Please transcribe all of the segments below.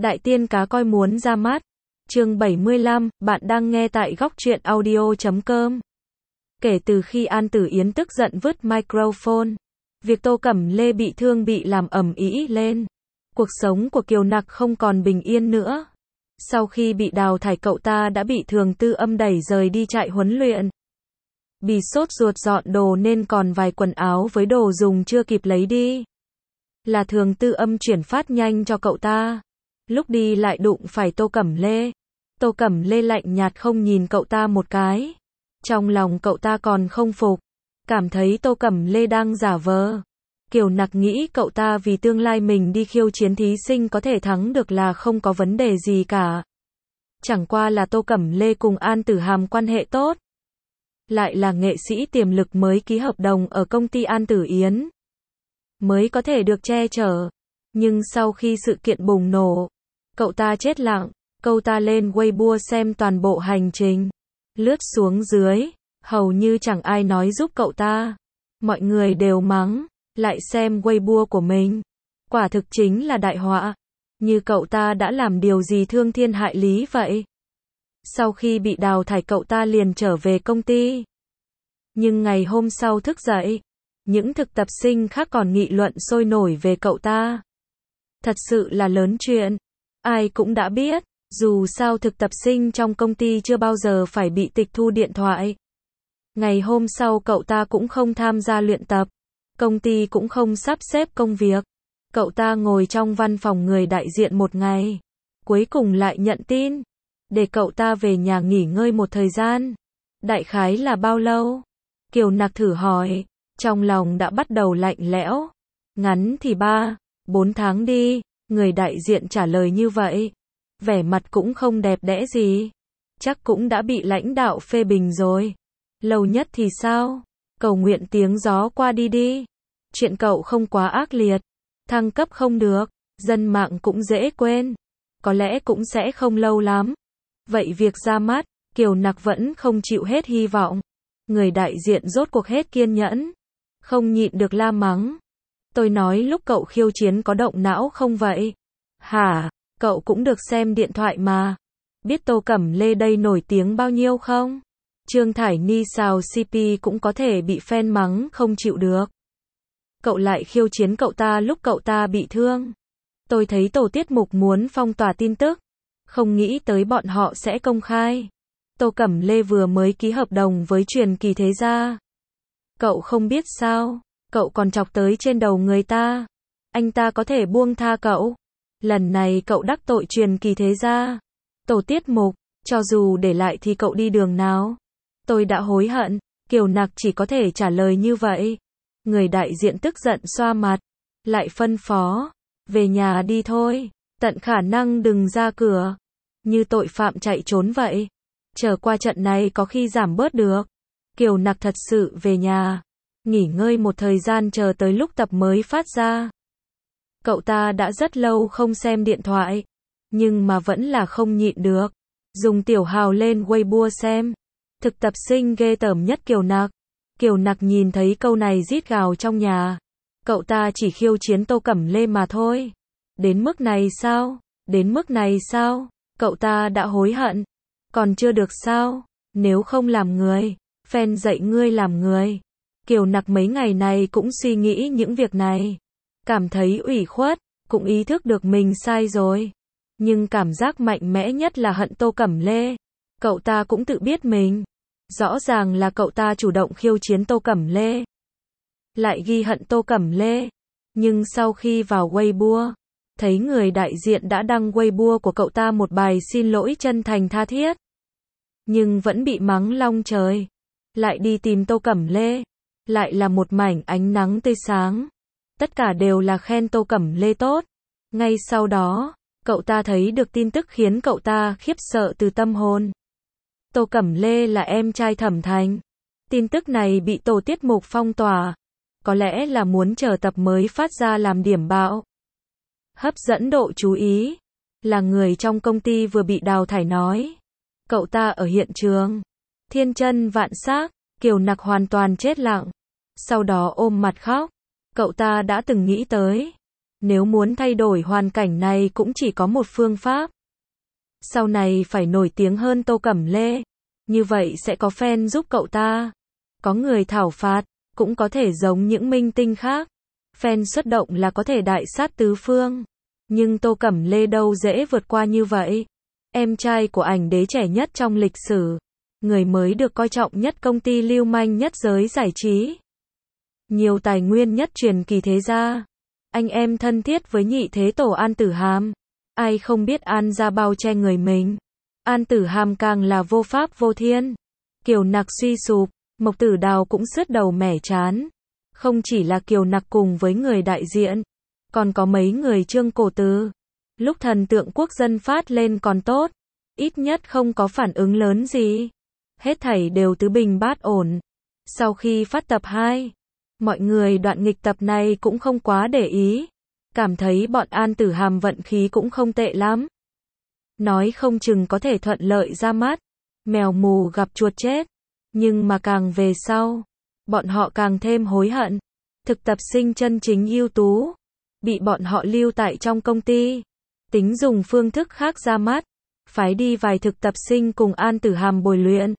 Đại tiên cá coi muốn ra mắt. Chương 75, bạn đang nghe tại góc truyện audio.com. Kể từ khi An Tử Yến tức giận vứt microphone, việc Tô Cẩm Lê bị thương bị làm ầm ĩ lên. Cuộc sống của Kiều Nặc không còn bình yên nữa. Sau khi bị đào thải, cậu ta đã bị Thường Tư Âm đẩy rời đi trại huấn luyện. Bị sốt ruột dọn đồ nên còn vài quần áo với đồ dùng chưa kịp lấy đi. Là Thường Tư Âm chuyển phát nhanh cho cậu ta. Lúc đi lại đụng phải Tô Cẩm Lê. Tô Cẩm Lê lạnh nhạt không nhìn cậu ta một cái. Trong lòng cậu ta còn không phục, cảm thấy Tô Cẩm Lê đang giả vờ. Kiều Nặc nghĩ cậu ta vì tương lai mình đi khiêu chiến thí sinh có thể thắng được là không có vấn đề gì cả. Chẳng qua là Tô Cẩm Lê cùng An Tử Hàm quan hệ tốt, lại là nghệ sĩ tiềm lực mới ký hợp đồng ở công ty An Tử Yến, mới có thể được che chở. Nhưng sau khi sự kiện bùng nổ, cậu ta chết lặng. Cậu ta lên Weibo xem toàn bộ hành trình, lướt xuống dưới, hầu như chẳng ai nói giúp cậu ta. Mọi người đều mắng, lại xem Weibo của mình. Quả thực chính là đại họa. Như cậu ta đã làm điều gì thương thiên hại lý vậy. Sau khi bị đào thải, cậu ta liền trở về công ty. Nhưng ngày hôm sau thức dậy, những thực tập sinh khác còn nghị luận sôi nổi về cậu ta. Thật sự là lớn chuyện. Ai cũng đã biết, dù sao thực tập sinh trong công ty chưa bao giờ phải bị tịch thu điện thoại. Ngày hôm sau cậu ta cũng không tham gia luyện tập. Công ty cũng không sắp xếp công việc. Cậu ta ngồi trong văn phòng người đại diện một ngày. Cuối cùng lại nhận tin, để cậu ta về nhà nghỉ ngơi một thời gian. Đại khái là bao lâu? Kiều Nặc thử hỏi, trong lòng đã bắt đầu lạnh lẽo. Ngắn thì 3-4 tháng đi, người đại diện trả lời như vậy. Vẻ mặt cũng không đẹp đẽ gì. Chắc cũng đã bị lãnh đạo phê bình rồi. Lâu nhất thì sao? Cầu nguyện tiếng gió qua đi đi. Chuyện cậu không quá ác liệt. Thăng cấp không được, dân mạng cũng dễ quên. Có lẽ cũng sẽ không lâu lắm. Vậy việc ra mắt, Kiều Nặc vẫn không chịu hết hy vọng. Người đại diện rốt cuộc hết kiên nhẫn, không nhịn được la mắng. Tôi nói lúc cậu khiêu chiến có động não không vậy? Hả? Cậu cũng được xem điện thoại mà. Biết Tô Cẩm Lê đây nổi tiếng bao nhiêu không? Trương Thải Ni xào CP cũng có thể bị fan mắng không chịu được. Cậu lại khiêu chiến cậu ta lúc cậu ta bị thương. Tôi thấy tổ tiết mục muốn phong tỏa tin tức, không nghĩ tới bọn họ sẽ công khai. Tô Cẩm Lê vừa mới ký hợp đồng với Truyền Kỳ Thế Gia. Cậu không biết sao? Cậu còn chọc tới trên đầu người ta. Anh ta có thể buông tha cậu. Lần này cậu đắc tội Truyền Kỳ Thế Gia. Tổ tiết mục, cho dù để lại thì cậu đi đường nào? Tôi đã hối hận. Kiều Nặc chỉ có thể trả lời như vậy. Người đại diện tức giận xoa mặt, lại phân phó, về nhà đi thôi, tận khả năng đừng ra cửa, như tội phạm chạy trốn vậy. Chờ qua trận này có khi giảm bớt được. Kiều Nặc thật sự về nhà, nghỉ ngơi một thời gian chờ tới lúc tập mới phát ra. Cậu ta đã rất lâu không xem điện thoại, nhưng mà vẫn là không nhịn được. Dùng tiểu hào lên Weibo xem. Thực tập sinh ghê tởm nhất Kiều Nặc. Kiều Nặc nhìn thấy câu này rít gào trong nhà. Cậu ta chỉ khiêu chiến Tô Cẩm Lê mà thôi. Đến mức này sao? Đến mức này sao? Cậu ta đã hối hận. Còn chưa được sao? Nếu không làm người, fan dạy ngươi làm người. Kiều Nặc mấy ngày này cũng suy nghĩ những việc này. Cảm thấy ủy khuất, cũng ý thức được mình sai rồi. Nhưng cảm giác mạnh mẽ nhất là hận Tô Cẩm Lê. Cậu ta cũng tự biết mình. Rõ ràng là cậu ta chủ động khiêu chiến Tô Cẩm Lê, lại ghi hận Tô Cẩm Lê. Nhưng sau khi vào Weibo, thấy người đại diện đã đăng Weibo của cậu ta một bài xin lỗi chân thành tha thiết, nhưng vẫn bị mắng long trời. Lại đi tìm Tô Cẩm Lê, lại là một mảnh ánh nắng tươi sáng. Tất cả đều là khen Tô Cẩm Lê tốt. Ngay sau đó, cậu ta thấy được tin tức khiến cậu ta khiếp sợ từ tâm hồn. Tô Cẩm Lê là em trai Thẩm Thành. Tin tức này bị tổ tiết mục phong tỏa. Có lẽ là muốn chờ tập mới phát ra làm điểm bạo, hấp dẫn độ chú ý. Là người trong công ty vừa bị đào thải nói. Cậu ta ở hiện trường. Thiên chân vạn xác, Kiều Nặc hoàn toàn chết lặng. Sau đó ôm mặt khóc. Cậu ta đã từng nghĩ tới Nếu muốn thay đổi hoàn cảnh này cũng chỉ có một phương pháp. Sau này phải nổi tiếng hơn Tô Cẩm Lê. Như vậy sẽ có fan giúp cậu ta. Có người thảo phạt, cũng có thể giống những minh tinh khác. Fan xuất động là có thể đại sát tứ phương. Nhưng Tô Cẩm Lê đâu dễ vượt qua như vậy. Em trai của ảnh đế trẻ nhất trong lịch sử. Người mới được coi trọng nhất công ty lưu manh nhất giới giải trí. Nhiều tài nguyên nhất truyền kỳ thế gia. Anh em thân thiết với nhị thế tổ An Tử Hàm. Ai không biết An gia bao che người mình. An Tử Hàm càng là vô pháp vô thiên. Kiều Nặc suy sụp, Mộc Tử Đào cũng sứt đầu mẻ chán. Không chỉ là Kiều Nặc cùng với người đại diện, còn có mấy người Trương Cổ Từ. Lúc thần tượng quốc dân phát lên còn tốt, ít nhất không có phản ứng lớn gì. Hết thảy đều tứ bình bát ổn. Sau khi phát tập 2, mọi người đoạn nghịch tập này cũng không quá để ý. Cảm thấy bọn An Tử Hàm vận khí cũng không tệ lắm. Nói không chừng có thể thuận lợi ra mắt. Mèo mù gặp chuột chết. Nhưng mà càng về sau, bọn họ càng thêm hối hận. Thực tập sinh chân chính ưu tú, bị bọn họ lưu tại trong công ty. Tính dùng phương thức khác ra mắt. Phái đi vài thực tập sinh cùng An Tử Hàm bồi luyện.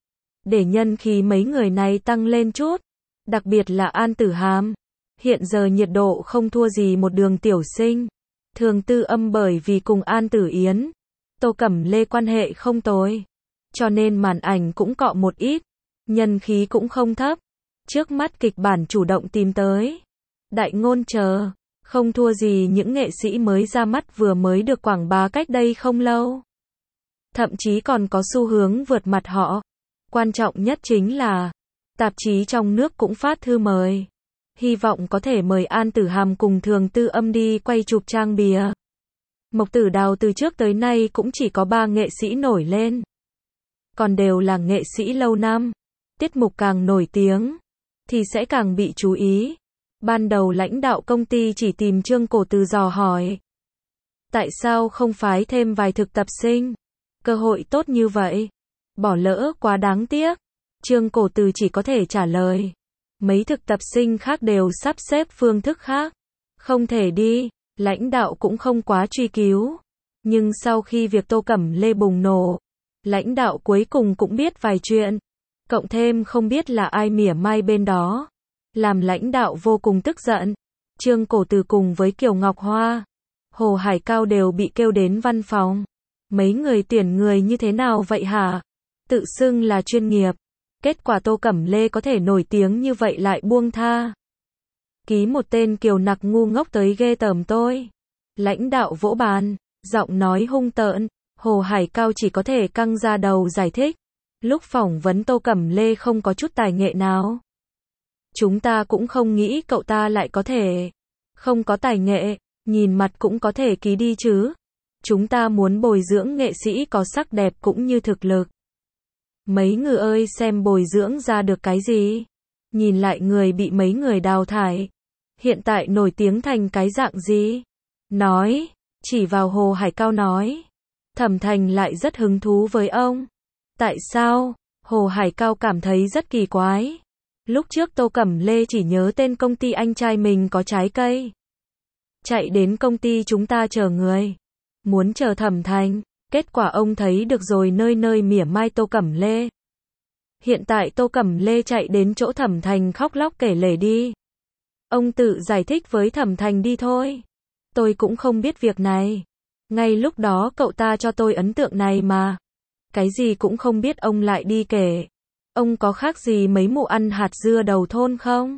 Để nhân khí mấy người này tăng lên chút. Đặc biệt là An Tử Hàm. Hiện giờ nhiệt độ không thua gì một Đường tiểu sinh. Thường Tư Âm bởi vì cùng An Tử Yến, Tô Cẩm Lê quan hệ không tồi. Cho nên màn ảnh cũng cọ một ít. Nhân khí cũng không thấp. Trước mắt kịch bản chủ động tìm tới. Đại ngôn chờ. Không thua gì những nghệ sĩ mới ra mắt vừa mới được quảng bá cách đây không lâu. Thậm chí còn có xu hướng vượt mặt họ. Quan trọng nhất chính là tạp chí trong nước cũng phát thư mời. Hy vọng có thể mời An Tử Hàm cùng Thường Tư Âm đi quay chụp trang bìa. Mộc Tử Đào từ trước tới nay cũng chỉ có 3 nghệ sĩ nổi lên. Còn đều là nghệ sĩ lâu năm. Tiết mục càng nổi tiếng, thì sẽ càng bị chú ý. Ban đầu lãnh đạo công ty chỉ tìm Trương Cổ Từ dò hỏi. Tại sao không phái thêm vài thực tập sinh? Cơ hội tốt như vậy. Bỏ lỡ quá đáng tiếc. Trương Cổ Từ chỉ có thể trả lời. Mấy thực tập sinh khác đều sắp xếp phương thức khác. Không thể đi. Lãnh đạo cũng không quá truy cứu. Nhưng sau khi việc Tô Cẩm Lê bùng nổ, lãnh đạo cuối cùng cũng biết vài chuyện. Cộng thêm không biết là ai mỉa mai bên đó. Làm lãnh đạo vô cùng tức giận. Trương Cổ Từ cùng với Kiều Ngọc Hoa, Hồ Hải Cao đều bị kêu đến văn phòng. Mấy người tuyển người như thế nào vậy hả? Tự xưng là chuyên nghiệp. Kết quả Tô Cẩm Lê có thể nổi tiếng như vậy lại buông tha. Ký một tên Kiều Nặc ngu ngốc tới ghê tởm tôi. Lãnh đạo vỗ bàn, giọng nói hung tợn. Hồ Hải Cao chỉ có thể căng ra đầu giải thích. Lúc phỏng vấn Tô Cẩm Lê không có chút tài nghệ nào. Chúng ta cũng không nghĩ cậu ta lại có thể. Không có tài nghệ, nhìn mặt cũng có thể ký đi chứ. Chúng ta muốn bồi dưỡng nghệ sĩ có sắc đẹp cũng như thực lực. Mấy người ơi xem bồi dưỡng ra được cái gì. Nhìn lại người bị mấy người đào thải. Hiện tại nổi tiếng thành cái dạng gì. Nói, chỉ vào Hồ Hải Cao nói. Thẩm Thành lại rất hứng thú với ông. Tại sao? Hồ Hải Cao cảm thấy rất kỳ quái. Lúc trước Tô Cẩm Lê chỉ nhớ tên công ty anh trai mình có trái cây. Chạy đến công ty chúng ta chờ người. Muốn chờ Thẩm Thành. Kết quả ông thấy được rồi nơi nơi mỉa mai Tô Cẩm Lê. Hiện tại Tô Cẩm Lê chạy đến chỗ Thẩm Thành khóc lóc kể lể đi. Ông tự giải thích với Thẩm Thành đi thôi. Tôi cũng không biết việc này. Ngay lúc đó cậu ta cho tôi ấn tượng này mà. Cái gì cũng không biết ông lại đi kể. Ông có khác gì mấy mụ ăn hạt dưa đầu thôn không?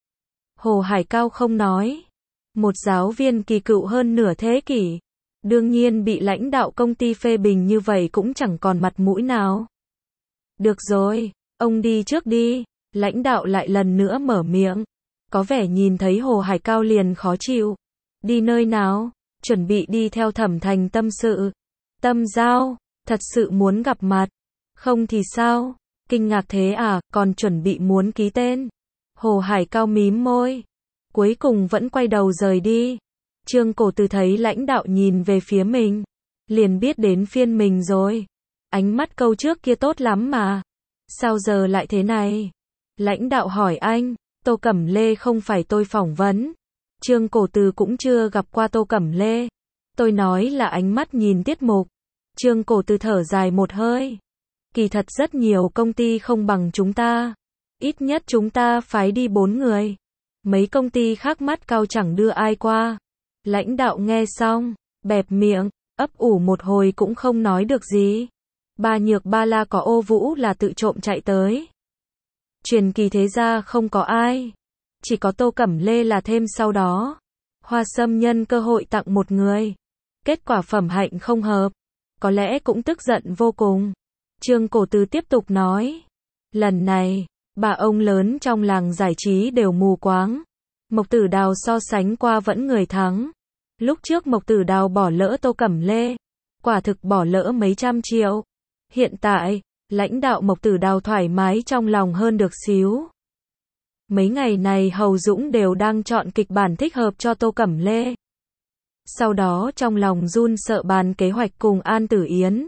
Hồ Hải Cao không nói. Một giáo viên kỳ cựu hơn nửa thế kỷ. Đương nhiên bị lãnh đạo công ty phê bình như vậy cũng chẳng còn mặt mũi nào. Được rồi, ông đi trước đi. Lãnh đạo lại lần nữa mở miệng. Có vẻ nhìn thấy Hồ Hải Cao liền khó chịu. Đi nơi nào? Chuẩn bị đi theo Thẩm Thành tâm sự. Tâm giao, thật sự muốn gặp mặt. Không thì sao? Kinh ngạc thế à, còn chuẩn bị muốn ký tên. Hồ Hải Cao mím môi. Cuối cùng vẫn quay đầu rời đi. Trương Cổ Từ thấy lãnh đạo nhìn về phía mình. Liền biết đến phiên mình rồi. Ánh mắt câu trước kia tốt lắm mà. Sao giờ lại thế này? Lãnh đạo hỏi anh. Tô Cẩm Lê không phải tôi phỏng vấn. Trương Cổ Từ cũng chưa gặp qua Tô Cẩm Lê. Tôi nói là ánh mắt nhìn tiết mục. Trương Cổ Từ thở dài một hơi. Kỳ thật rất nhiều công ty không bằng chúng ta. Ít nhất chúng ta phái đi 4 người. Mấy công ty khác mắt cao chẳng đưa ai qua. Lãnh đạo nghe xong, bẹp miệng, ấp ủ một hồi cũng không nói được gì. Ba Nhược Ba La có Ô Vũ là tự trộm chạy tới. Truyền kỳ thế gia không có ai. Chỉ có Tô Cẩm Lê là thêm sau đó. Hoa Sâm nhân cơ hội tặng một người. Kết quả phẩm hạnh không hợp. Có lẽ cũng tức giận vô cùng. Trương Cổ Từ tiếp tục nói. Lần này, bà ông lớn trong làng giải trí đều mù quáng. Mộc Tử Đào so sánh qua vẫn người thắng. Lúc trước Mộc Tử Đào bỏ lỡ Tô Cẩm Lê. Quả thực bỏ lỡ mấy trăm triệu. Hiện tại, lãnh đạo Mộc Tử Đào thoải mái trong lòng hơn được xíu. Mấy ngày này Hầu Dũng đều đang chọn kịch bản thích hợp cho Tô Cẩm Lê. Sau đó trong lòng run sợ bàn kế hoạch cùng An Tử Yến.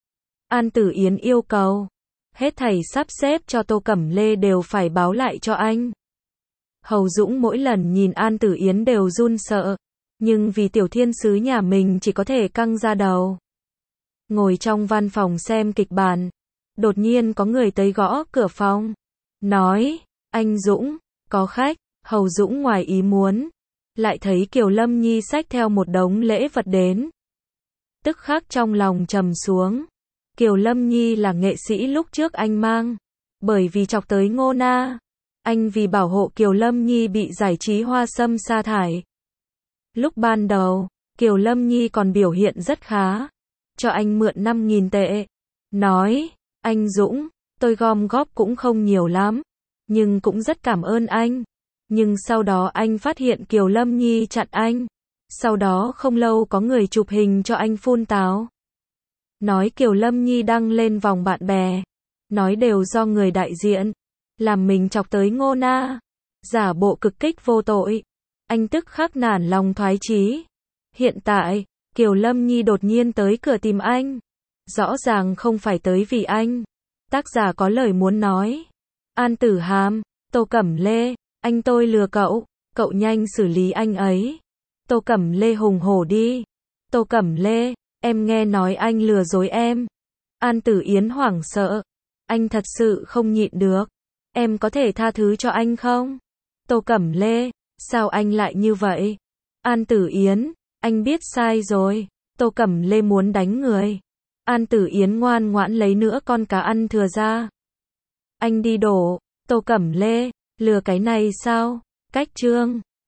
An Tử Yến yêu cầu, hết thảy sắp xếp cho Tô Cẩm Lê đều phải báo lại cho anh. Hầu Dũng mỗi lần nhìn An Tử Yến đều run sợ, nhưng vì tiểu thiên sứ nhà mình chỉ có thể căng ra đầu. Ngồi trong văn phòng xem kịch bản, đột nhiên có người tới gõ cửa phòng, nói, anh Dũng, có khách. Hầu Dũng ngoài ý muốn, lại thấy Kiều Lâm Nhi xách theo một đống lễ vật đến. Tức khắc trong lòng trầm xuống. Kiều Lâm Nhi là nghệ sĩ lúc trước anh mang, bởi vì chọc tới Ngô Na, anh vì bảo hộ Kiều Lâm Nhi bị giải trí Hoa Sâm sa thải. Lúc ban đầu, Kiều Lâm Nhi còn biểu hiện rất khá, cho anh mượn 5.000 tệ, nói, anh Dũng, tôi gom góp cũng không nhiều lắm, nhưng cũng rất cảm ơn anh. Nhưng sau đó anh phát hiện Kiều Lâm Nhi chặn anh. Sau đó không lâu có người chụp hình cho anh phun táo. Nói Kiều Lâm Nhi đăng lên vòng bạn bè. Nói đều do người đại diện. Làm mình chọc tới Ngô Na. Giả bộ cực kích vô tội. Anh tức khắc nản lòng thoái chí. Hiện tại, Kiều Lâm Nhi đột nhiên tới cửa tìm anh. Rõ ràng không phải tới vì anh. Tác giả có lời muốn nói. An Tử Hàm, Tô Cẩm Lê. Anh tôi lừa cậu nhanh xử lý anh ấy. Tô Cẩm Lê hùng hổ đi. Tô Cẩm Lê, em nghe nói anh lừa dối em. An Tử Yến hoảng sợ. Anh thật sự không nhịn được. Em có thể tha thứ cho anh không? Tô Cẩm Lê, sao anh lại như vậy? An Tử Yến, anh biết sai rồi. Tô Cẩm Lê muốn đánh người. An Tử Yến ngoan ngoãn lấy nữa con cá ăn thừa ra. Anh đi đổ. Tô Cẩm Lê, lừa cái này sao? Cách chương